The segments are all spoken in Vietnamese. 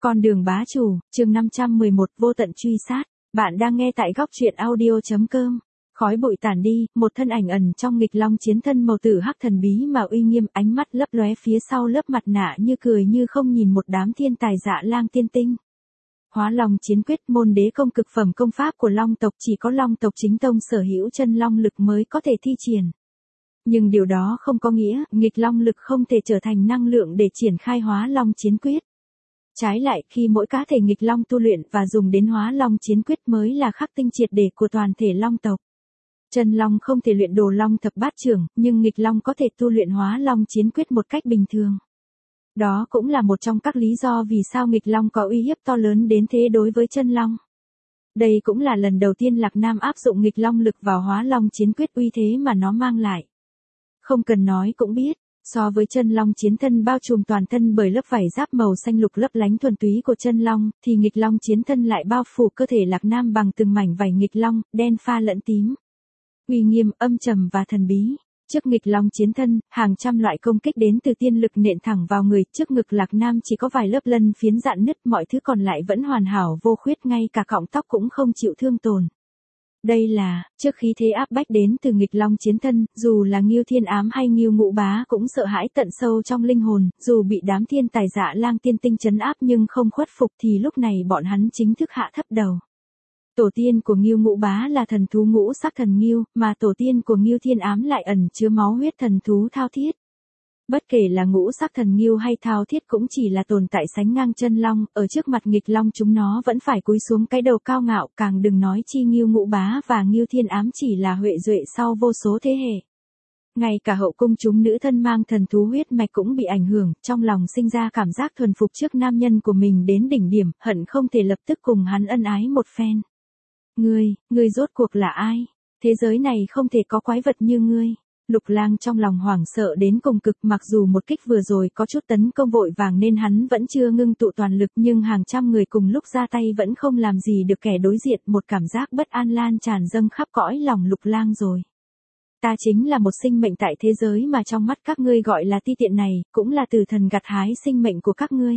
Con đường bá chủ, chương 511 vô tận truy sát. Bạn đang nghe tại góc truyện audio.com. Khói bụi tản đi, một thân ảnh ẩn trong nghịch long chiến thân màu tử hắc thần bí mà uy nghiêm, ánh mắt lấp lóe phía sau lớp mặt nạ như cười như không nhìn một đám thiên tài dạ lang tiên tinh. Hóa long chiến quyết, môn đế công cực phẩm công pháp của long tộc, chỉ có long tộc chính tông sở hữu chân long lực mới có thể thi triển. Nhưng điều đó không có nghĩa nghịch long lực không thể trở thành năng lượng để triển khai hóa long chiến quyết. Trái lại, khi mỗi cá thể nghịch long tu luyện và dùng đến hóa long chiến quyết mới là khắc tinh triệt để của toàn thể long tộc. Chân long không thể luyện đồ long thập bát trưởng, nhưng nghịch long có thể tu luyện hóa long chiến quyết một cách bình thường. Đó cũng là một trong các lý do vì sao nghịch long có uy hiếp to lớn đến thế đối với chân long. Đây cũng là lần đầu tiên Lạc Nam áp dụng nghịch long lực vào hóa long chiến quyết, uy thế mà nó mang lại. Không cần nói cũng biết. So với chân long chiến thân bao trùm toàn thân bởi lớp vảy giáp màu xanh lục lấp lánh thuần túy của chân long, thì nghịch long chiến thân lại bao phủ cơ thể Lạc Nam bằng từng mảnh vảy nghịch long, đen pha lẫn tím. Uy nghiêm, âm trầm và thần bí. Trước nghịch long chiến thân, hàng trăm loại công kích đến từ tiên lực nện thẳng vào người, trước ngực Lạc Nam chỉ có vài lớp lân phiến rạn nứt, mọi thứ còn lại vẫn hoàn hảo vô khuyết, ngay cả cọng tóc cũng không chịu thương tổn. Đây là, trước khí thế áp bách đến từ nghịch long chiến thân, dù là Ngưu Thiên Ám hay Ngưu Ngũ Bá cũng sợ hãi tận sâu trong linh hồn, dù bị đám thiên tài dạ lang tiên tinh trấn áp nhưng không khuất phục thì lúc này bọn hắn chính thức hạ thấp đầu. Tổ tiên của Ngưu Ngũ Bá là thần thú ngũ sắc thần Ngưu, mà tổ tiên của Ngưu Thiên Ám lại ẩn chứa máu huyết thần thú Thao Thiết. Bất kể là ngũ sắc thần Ngưu hay Thao Thiết cũng chỉ là tồn tại sánh ngang chân long, ở trước mặt nghịch long chúng nó vẫn phải cúi xuống cái đầu cao ngạo, càng đừng nói chi Ngưu Ngũ Bá và Ngưu Thiên Ám chỉ là huệ duệ sau vô số thế hệ. Ngay cả hậu cung chúng nữ thân mang thần thú huyết mạch cũng bị ảnh hưởng, trong lòng sinh ra cảm giác thuần phục trước nam nhân của mình đến đỉnh điểm, hận không thể lập tức cùng hắn ân ái một phen. Ngươi rốt cuộc là ai? Thế giới này không thể có quái vật như ngươi. Lục Lang trong lòng hoảng sợ đến cùng cực, mặc dù một kích vừa rồi có chút tấn công vội vàng nên hắn vẫn chưa ngưng tụ toàn lực, nhưng hàng trăm người cùng lúc ra tay vẫn không làm gì được kẻ đối diện, một cảm giác bất an lan tràn dâng khắp cõi lòng Lục Lang rồi. Ta chính là một sinh mệnh tại thế giới mà trong mắt các ngươi gọi là ti tiện này, cũng là tử thần gặt hái sinh mệnh của các ngươi.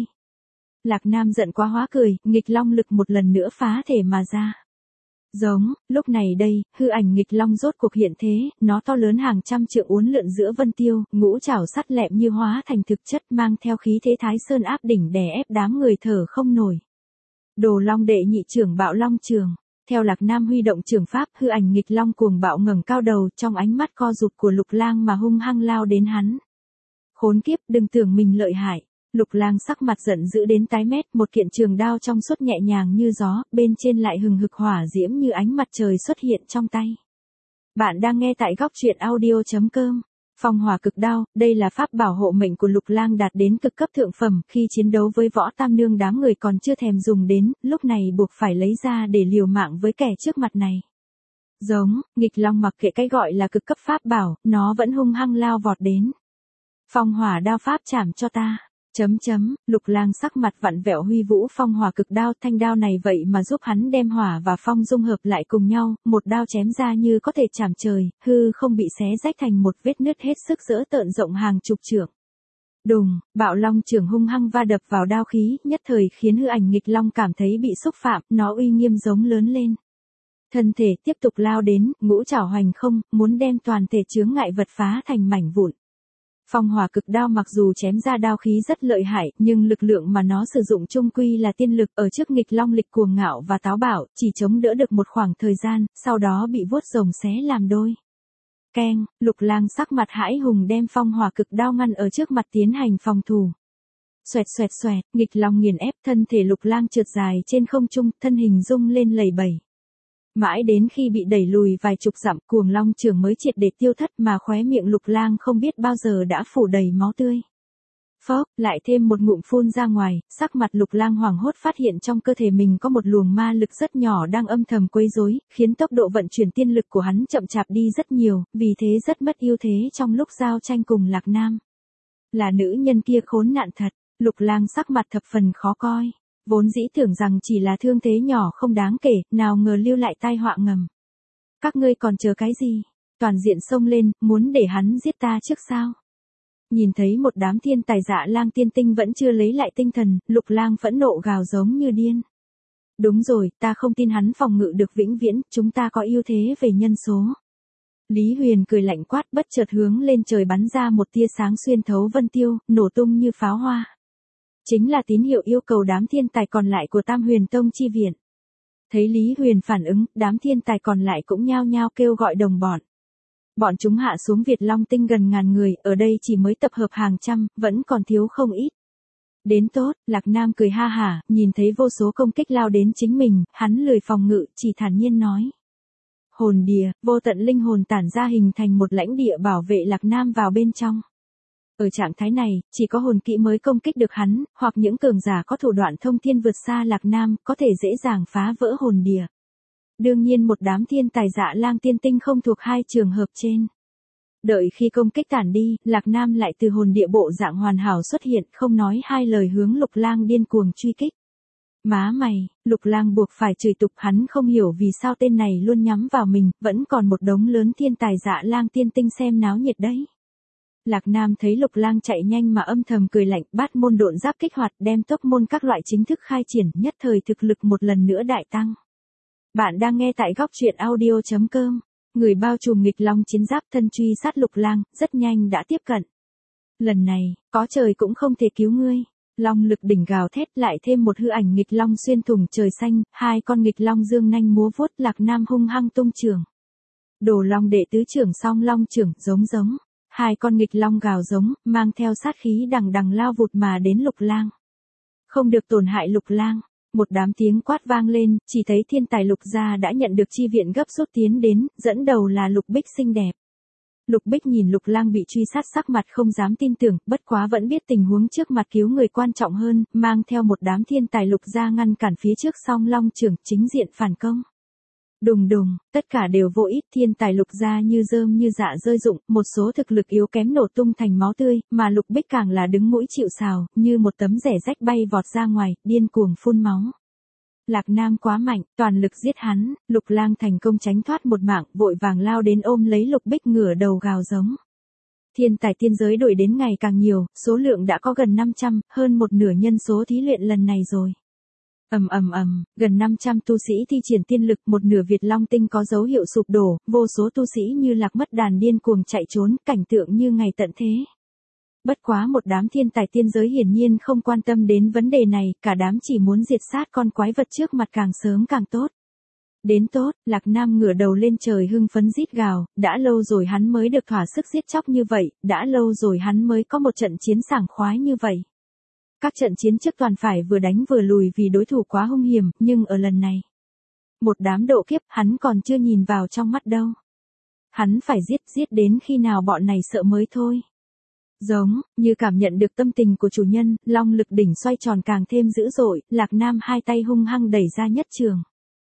Lạc Nam giận quá hóa cười, nghịch long lực một lần nữa phá thể mà ra. Giống, lúc này đây, hư ảnh nghịch long rốt cuộc hiện thế, nó to lớn hàng trăm trượng uốn lượn giữa vân tiêu, ngũ trảo sắt lẹm như hóa thành thực chất, mang theo khí thế Thái Sơn áp đỉnh đè ép đám người thở không nổi. Đồ Long đệ nhị trưởng Bạo Long trường. Theo Lạc Nam huy động trường pháp, hư ảnh nghịch long cuồng bạo ngẩng cao đầu, trong ánh mắt co rụt của Lục Lang mà hung hăng lao đến hắn. Khốn kiếp, đừng tưởng mình lợi hại. Lục Lang sắc mặt giận dữ đến tái mét, một kiện trường đao trong suốt nhẹ nhàng như gió, bên trên lại hừng hực hỏa diễm như ánh mặt trời xuất hiện trong tay. Bạn đang nghe tại góc truyện audio.com. Phong hỏa cực đao, đây là pháp bảo hộ mệnh của Lục Lang đạt đến cực cấp thượng phẩm, khi chiến đấu với Võ Tam Nương đám người còn chưa thèm dùng đến, lúc này buộc phải lấy ra để liều mạng với kẻ trước mặt này. Giống, nghịch long mặc kệ cái gọi là cực cấp pháp bảo, nó vẫn hung hăng lao vọt đến. Phong hỏa đao pháp chảm cho ta. Lục Lang sắc mặt vặn vẹo huy vũ phong hỏa cực đao, thanh đao này vậy mà giúp hắn đem hỏa và phong dung hợp lại cùng nhau, một đao chém ra như có thể chảm trời, hư không bị xé rách thành một vết nứt hết sức dữ tợn rộng hàng chục trượng. Đùng, Bạo Long trưởng hung hăng va đập vào đao khí, nhất thời khiến hư ảnh nghịch long cảm thấy bị xúc phạm, nó uy nghiêm giống lớn lên. Thân thể tiếp tục lao đến, ngũ trảo hoành không, muốn đem toàn thể chướng ngại vật phá thành mảnh vụn. Phong hỏa cực đao mặc dù chém ra đao khí rất lợi hại, nhưng lực lượng mà nó sử dụng chung quy là tiên lực, ở trước nghịch long lịch cuồng ngạo và táo bạo, chỉ chống đỡ được một khoảng thời gian, sau đó bị vuốt rồng xé làm đôi. Keng, Lục Lang sắc mặt hãi hùng đem phong hỏa cực đao ngăn ở trước mặt tiến hành phòng thủ. Xoẹt xoẹt xoẹt, nghịch long nghiền ép, thân thể Lục Lang trượt dài trên không trung, thân hình rung lên lẩy bẩy. Mãi đến khi bị đẩy lùi vài chục dặm, cuồng long trường mới triệt để tiêu thất, mà khóe miệng Lục Lang không biết bao giờ đã phủ đầy máu tươi. Phốc, lại thêm một ngụm phun ra ngoài, sắc mặt Lục Lang hoảng hốt phát hiện trong cơ thể mình có một luồng ma lực rất nhỏ đang âm thầm quấy rối, khiến tốc độ vận chuyển tiên lực của hắn chậm chạp đi rất nhiều, vì thế rất mất ưu thế trong lúc giao tranh cùng Lạc Nam. Là nữ nhân kia khốn nạn thật, Lục Lang sắc mặt thập phần khó coi. Vốn dĩ tưởng rằng chỉ là thương thế nhỏ không đáng kể, nào ngờ lưu lại tai họa ngầm. Các ngươi còn chờ cái gì? Toàn diện xông lên, muốn để hắn giết ta trước sao? Nhìn thấy một đám thiên tài Dạ Lang tiên tinh vẫn chưa lấy lại tinh thần, Lục Lang phẫn nộ gào giống như điên. Đúng rồi, ta không tin hắn phòng ngự được vĩnh viễn, chúng ta có ưu thế về nhân số. Lý Huyền cười lạnh quát, bất chợt hướng lên trời bắn ra một tia sáng xuyên thấu vân tiêu, nổ tung như pháo hoa. Chính là tín hiệu yêu cầu đám thiên tài còn lại của Tam Huyền Tông chi viện. Thấy Lý Huyền phản ứng, đám thiên tài còn lại cũng nhao nhao kêu gọi đồng bọn. Bọn chúng hạ xuống Việt Long Tinh gần ngàn người, ở đây chỉ mới tập hợp hàng trăm, vẫn còn thiếu không ít. Đến tốt, Lạc Nam cười ha hả, nhìn thấy vô số công kích lao đến chính mình, hắn lười phòng ngự, chỉ thản nhiên nói. Hồn địa, vô tận linh hồn tản ra hình thành một lãnh địa bảo vệ Lạc Nam vào bên trong. Ở trạng thái này, chỉ có hồn kỹ mới công kích được hắn, hoặc những cường giả có thủ đoạn thông thiên vượt xa Lạc Nam, có thể dễ dàng phá vỡ hồn địa. Đương nhiên một đám thiên tài Dạ Lang tiên tinh không thuộc hai trường hợp trên. Đợi khi công kích tản đi, Lạc Nam lại từ hồn địa bộ dạng hoàn hảo xuất hiện, không nói hai lời hướng Lục Lang điên cuồng truy kích. Má mày, Lục Lang buộc phải chửi tục, hắn không hiểu vì sao tên này luôn nhắm vào mình, vẫn còn một đống lớn thiên tài Dạ Lang tiên tinh xem náo nhiệt đấy. Lạc Nam thấy Lục Lang chạy nhanh mà âm thầm cười lạnh, bát môn độn giáp kích hoạt, đem tốc môn các loại chính thức khai triển, nhất thời thực lực một lần nữa đại tăng. Bạn đang nghe tại góc truyện audio.com. Người bao trùm nghịch long chiến giáp thân truy sát Lục Lang, rất nhanh đã tiếp cận. Lần này, có trời cũng không thể cứu ngươi. Long lực đỉnh gào thét, lại thêm một hư ảnh nghịch long xuyên thủng trời xanh, hai con nghịch long dương nanh múa vuốt, Lạc Nam hung hăng tung trường. Đồ Long đệ tứ trưởng song long trưởng, giống. Hai con nghịch long gào giống, mang theo sát khí đằng đằng lao vụt mà đến Lục Lang. Không được tổn hại Lục Lang. Một đám tiếng quát vang lên, chỉ thấy thiên tài Lục gia đã nhận được chi viện gấp rút tiến đến, dẫn đầu là Lục Bích xinh đẹp. Lục Bích nhìn Lục Lang bị truy sát sắc mặt không dám tin tưởng, bất quá vẫn biết tình huống trước mặt cứu người quan trọng hơn, mang theo một đám thiên tài Lục gia ngăn cản phía trước song long trưởng chính diện phản công. Đùng đùng, tất cả đều vô ích, thiên tài Lục gia như rơm như dạ rơi rụng, một số thực lực yếu kém nổ tung thành máu tươi, mà Lục Bích càng là đứng mũi chịu sào, như một tấm rẻ rách bay vọt ra ngoài, điên cuồng phun máu. Lạc Nam quá mạnh, toàn lực giết hắn, Lục Lang thành công tránh thoát một mạng, vội vàng lao đến ôm lấy Lục Bích ngửa đầu gào giống. Thiên tài tiên giới đuổi đến ngày càng nhiều, số lượng đã có gần 500, hơn một nửa nhân số thí luyện lần này rồi. Gần 500 tu sĩ thi triển tiên lực, một nửa Việt Long Tinh có dấu hiệu sụp đổ, vô số tu sĩ như lạc mất đàn điên cuồng chạy trốn, cảnh tượng như ngày tận thế. Bất quá một đám thiên tài tiên giới hiển nhiên không quan tâm đến vấn đề này, cả đám chỉ muốn diệt sát con quái vật trước mặt càng sớm càng tốt. Đến tốt, Lạc Nam ngửa đầu lên trời hưng phấn rít gào, đã lâu rồi hắn mới được thỏa sức giết chóc như vậy, đã lâu rồi hắn mới có một trận chiến sảng khoái như vậy. Các trận chiến trước toàn phải vừa đánh vừa lùi vì đối thủ quá hung hiểm, nhưng ở lần này, một đám độ kiếp hắn còn chưa nhìn vào trong mắt đâu. Hắn phải giết đến khi nào bọn này sợ mới thôi. Giống, như cảm nhận được tâm tình của chủ nhân, long lực đỉnh xoay tròn càng thêm dữ dội, Lạc Nam hai tay hung hăng đẩy ra nhất trường.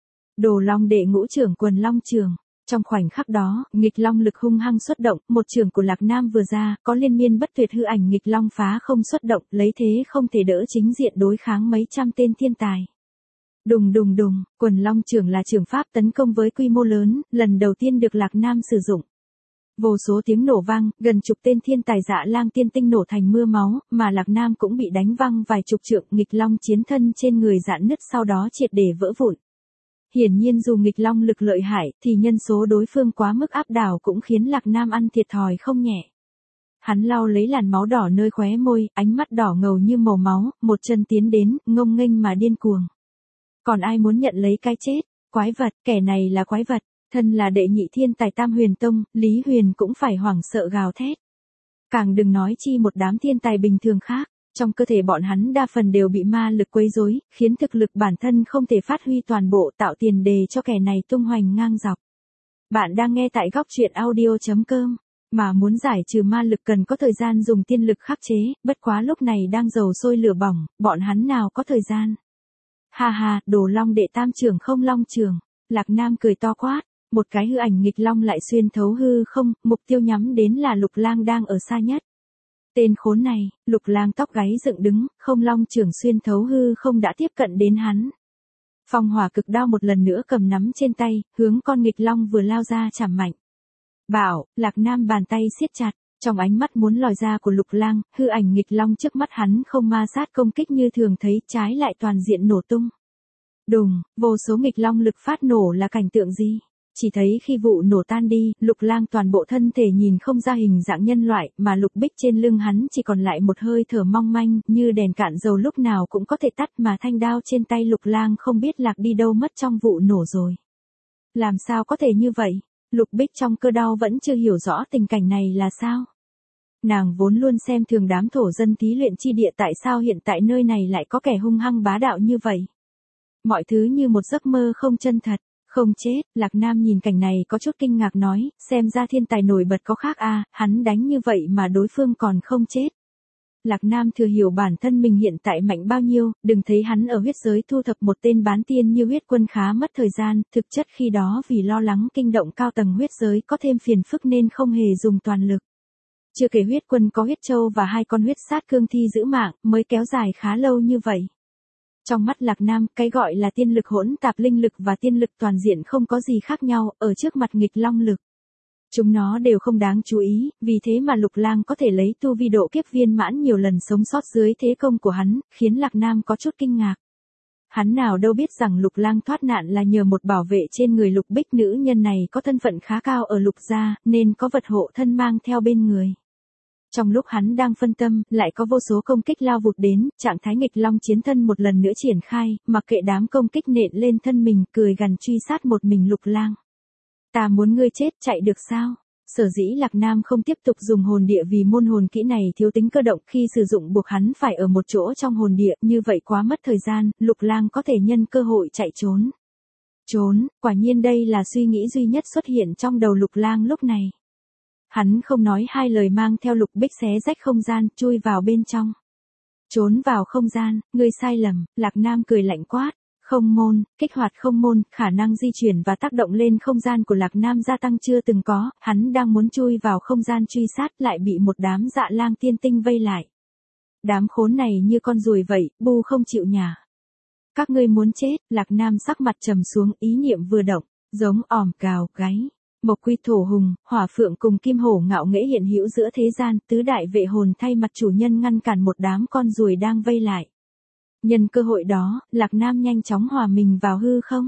Đồ Long đệ ngũ trưởng quần long trường. Trong khoảnh khắc đó, nghịch long lực hung hăng xuất động, một trường của Lạc Nam vừa ra, có liên miên bất tuyệt hư ảnh nghịch long phá không xuất động, lấy thế không thể đỡ chính diện đối kháng mấy trăm tên thiên tài. Đùng, quần long trường là trường pháp tấn công với quy mô lớn, lần đầu tiên được Lạc Nam sử dụng. Vô số tiếng nổ vang, gần chục tên thiên tài Dạ Lang tiên tinh nổ thành mưa máu, mà Lạc Nam cũng bị đánh văng vài chục trượng, nghịch long chiến thân trên người rạn nứt sau đó triệt để vỡ vụn. Hiển nhiên dù nghịch long lực lợi hại, thì nhân số đối phương quá mức áp đảo cũng khiến Lạc Nam ăn thiệt thòi không nhẹ. Hắn lau lấy làn máu đỏ nơi khóe môi, ánh mắt đỏ ngầu như màu máu, một chân tiến đến, ngông nghênh mà điên cuồng. Còn ai muốn nhận lấy cái chết? Quái vật, kẻ này là quái vật. Thân là đệ nhị thiên tài Tam Huyền Tông, Lý Huyền cũng phải hoảng sợ gào thét. Càng đừng nói chi một đám thiên tài bình thường khác, trong cơ thể bọn hắn đa phần đều bị ma lực quấy rối, khiến thực lực bản thân không thể phát huy toàn bộ, tạo tiền đề cho kẻ này tung hoành ngang dọc. Bạn đang nghe tại góc truyện audio.com, mà muốn giải trừ ma lực cần có thời gian dùng tiên lực khắc chế, bất quá lúc này đang dầu sôi lửa bỏng, bọn hắn nào có thời gian. Ha ha, Đồ Long đệ tam trưởng không long trường, Lạc Nam cười to quát. Một cái hư ảnh nghịch long lại xuyên thấu hư không, mục tiêu nhắm đến là Lục Lang đang ở xa nhất. Tên khốn này, Lục Lang tóc gáy dựng đứng, không long trưởng xuyên thấu hư không đã tiếp cận đến hắn. Phong hỏa cực đao một lần nữa cầm nắm trên tay, hướng con nghịch long vừa lao ra chảm mạnh. Bảo, Lạc Nam bàn tay siết chặt, Trong ánh mắt muốn lòi ra của Lục Lang, hư ảnh nghịch long trước mắt hắn không ma sát công kích như thường thấy, trái lại toàn diện nổ tung. Đùng, vô số nghịch long lực phát nổ là cảnh tượng gì? Chỉ thấy khi vụ nổ tan đi, Lục Lang toàn bộ thân thể nhìn không ra hình dạng nhân loại, mà Lục Bích trên lưng hắn chỉ còn lại một hơi thở mong manh, như đèn cạn dầu lúc nào cũng có thể tắt, mà thanh đao trên tay Lục Lang không biết lạc đi đâu mất trong vụ nổ rồi. Làm sao có thể như vậy? Lục Bích trong cơ đau vẫn chưa hiểu rõ tình cảnh này là sao. Nàng vốn luôn xem thường đám thổ dân thí luyện chi địa, tại sao hiện tại nơi này lại có kẻ hung hăng bá đạo như vậy. Mọi thứ như một giấc mơ không chân thật. Không chết, Lạc Nam nhìn cảnh này có chút kinh ngạc nói, xem ra thiên tài nổi bật có khác à, hắn đánh như vậy mà đối phương còn không chết. Lạc Nam thừa hiểu bản thân mình hiện tại mạnh bao nhiêu, đừng thấy hắn ở huyết giới thu thập một tên bán tiên như huyết quân khá mất thời gian, thực chất khi đó vì lo lắng kinh động cao tầng huyết giới có thêm phiền phức nên không hề dùng toàn lực. Chưa kể huyết quân có huyết châu và 2 con huyết sát cương thi giữ mạng, mới kéo dài khá lâu như vậy. Trong mắt Lạc Nam, cái gọi là tiên lực hỗn tạp linh lực và tiên lực toàn diện không có gì khác nhau, ở trước mặt nghịch long lực. Chúng nó đều không đáng chú ý, vì thế mà Lục Lang có thể lấy tu vi độ kiếp viên mãn nhiều lần sống sót dưới thế công của hắn, khiến Lạc Nam có chút kinh ngạc. Hắn nào đâu biết rằng Lục Lang thoát nạn là nhờ một bảo vệ trên người Lục Bích, nữ nhân này có thân phận khá cao ở Lục gia, nên có vật hộ thân mang theo bên người. Trong lúc hắn đang phân tâm, lại có vô số công kích lao vụt đến, trạng thái nghịch long chiến thân một lần nữa triển khai, mặc kệ đám công kích nện lên thân mình, cười gằn truy sát một mình Lục Lang. Ta muốn ngươi chết, chạy được sao? Sở dĩ Lạc Nam không tiếp tục dùng hồn địa vì môn hồn kỹ này thiếu tính cơ động, khi sử dụng buộc hắn phải ở một chỗ trong hồn địa, như vậy quá mất thời gian, Lục Lang có thể nhân cơ hội chạy trốn. Trốn, quả nhiên đây là suy nghĩ duy nhất xuất hiện trong đầu Lục Lang lúc này. Hắn không nói hai lời mang theo Lục Bích xé rách không gian, chui vào bên trong. Trốn vào không gian, ngươi sai lầm, Lạc Nam cười lạnh quát. Không môn, kích hoạt không môn, khả năng di chuyển và tác động lên không gian của Lạc Nam gia tăng chưa từng có, hắn đang muốn chui vào không gian truy sát lại bị một đám dạ lang tiên tinh vây lại. Đám khốn này như con ruồi vậy, bu không chịu nhả. Các ngươi muốn chết, Lạc Nam sắc mặt trầm xuống, ý niệm vừa động, giống òm cào gáy. Mộc Quy Thổ Hùng, Hỏa Phượng cùng Kim Hổ ngạo nghễ hiện hữu giữa thế gian, tứ đại vệ hồn thay mặt chủ nhân ngăn cản một đám con ruồi đang vây lại. Nhân cơ hội đó, Lạc Nam nhanh chóng hòa mình vào hư không.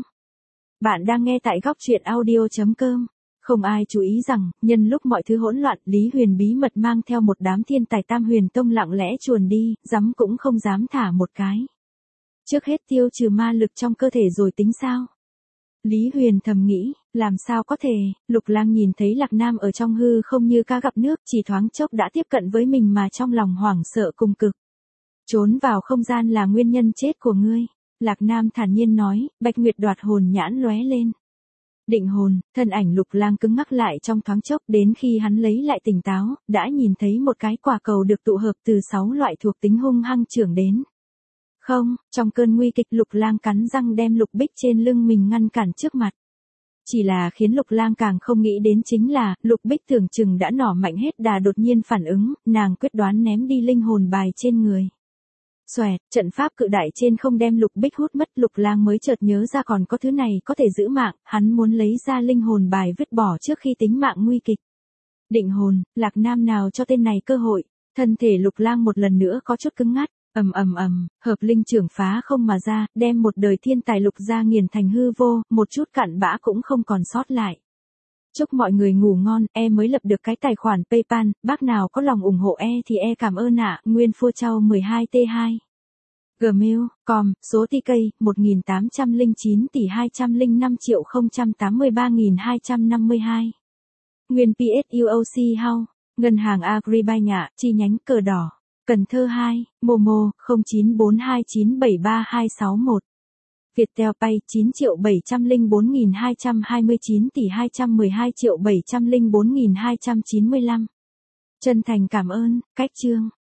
Bạn đang nghe tại góc truyện audio.com. Không ai chú ý rằng, nhân lúc mọi thứ hỗn loạn, Lý Huyền bí mật mang theo một đám thiên tài Tam Huyền Tông lặng lẽ chuồn đi, dám cũng không dám thả một cái. Trước hết tiêu trừ ma lực trong cơ thể rồi tính sao? Lý Huyền thầm nghĩ, làm sao có thể, Lục Lang nhìn thấy Lạc Nam ở trong hư không như cá gặp nước, chỉ thoáng chốc đã tiếp cận với mình mà trong lòng hoảng sợ cùng cực. Trốn vào không gian là nguyên nhân chết của ngươi. Lạc Nam thản nhiên nói, Bạch Nguyệt đoạt hồn nhãn lóe lên. Định hồn, thân ảnh Lục Lang cứng ngắc lại trong thoáng chốc, đến khi hắn lấy lại tỉnh táo, đã nhìn thấy một cái quả cầu được tụ hợp từ 6 loại thuộc tính hung hăng trưởng đến. Không, trong cơn nguy kịch Lục Lang cắn răng đem Lục Bích trên lưng mình ngăn cản trước mặt. Chỉ là khiến Lục Lang càng không nghĩ đến chính là, Lục Bích tưởng chừng đã nỏ mạnh hết đà đột nhiên phản ứng, nàng quyết đoán ném đi linh hồn bài trên người. Xoẹt, trận pháp cự đại trên không đem Lục Bích hút mất, Lục Lang mới chợt nhớ ra còn có thứ này có thể giữ mạng, hắn muốn lấy ra linh hồn bài vứt bỏ trước khi tính mạng nguy kịch. Định hồn, Lạc Nam nào cho tên này cơ hội, thân thể Lục Lang một lần nữa có chút cứng ngắt, hợp linh trưởng phá không mà ra, đem một đời thiên tài Lục gia nghiền thành hư vô, một chút cặn bã cũng không còn sót lại. Chúc mọi người ngủ ngon, mới lập được cái tài khoản PayPal, bác nào có lòng ủng hộ thì cảm ơn ạ, Nguyên Phua Châu 12T2. Gmail.com, số TK, 1809 tỷ 205.083.252. Nguyên PSUOC House, Ngân hàng Agribank ạ, chi nhánh Cờ Đỏ, Cần Thơ 2, Momo, 0942973261. Viettel Pay 9.704.229 tỷ 212.704.295. Chân thành cảm ơn, Cách Chương.